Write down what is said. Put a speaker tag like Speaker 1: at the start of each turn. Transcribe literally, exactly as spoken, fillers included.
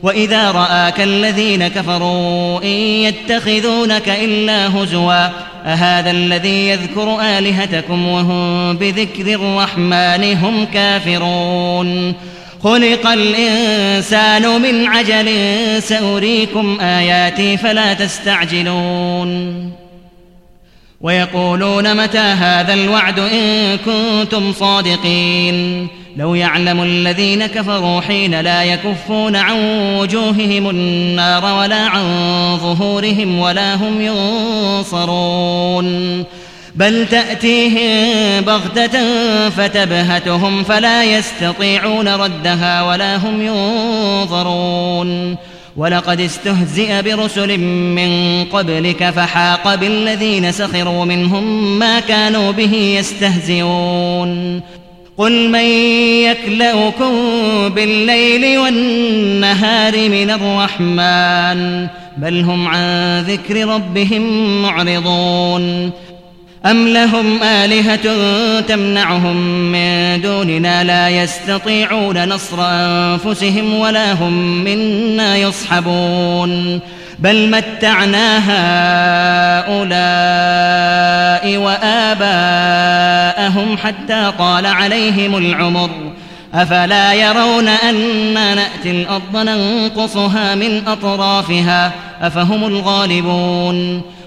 Speaker 1: وإذا رآك الذين كفروا إن يتخذونك إلا هزوا أهذا الذي يذكر آلهتكم وهم بذكر الرحمن هم كافرون خلق الإنسان من عجل سأريكم آياتي فلا تستعجلون ويقولون متى هذا الوعد إن كنتم صادقين لو يعلم الذين كفروا حين لا يكفون عن وجوههم النار ولا عن ظهورهم ولا هم ينصرون بل تأتيهم بغتة فتبهتهم فلا يستطيعون ردها ولا هم ينظرون ولقد استهزئ برسل من قبلك فحاق بالذين سخروا منهم ما كانوا به يستهزئون قل من يكلؤكم بالليل والنهار من الرحمن بل هم عن ذكر ربهم معرضون أم لهم آلهة تمنعهم من دوننا لا يستطيعون نصر أنفسهم ولا هم منا يصحبون بل متعنا هؤلاء وآباءهم حتى طال عليهم العمر أفلا يرون أنا نأتي الأرض ننقصها من أطرافها أفهم الغالبون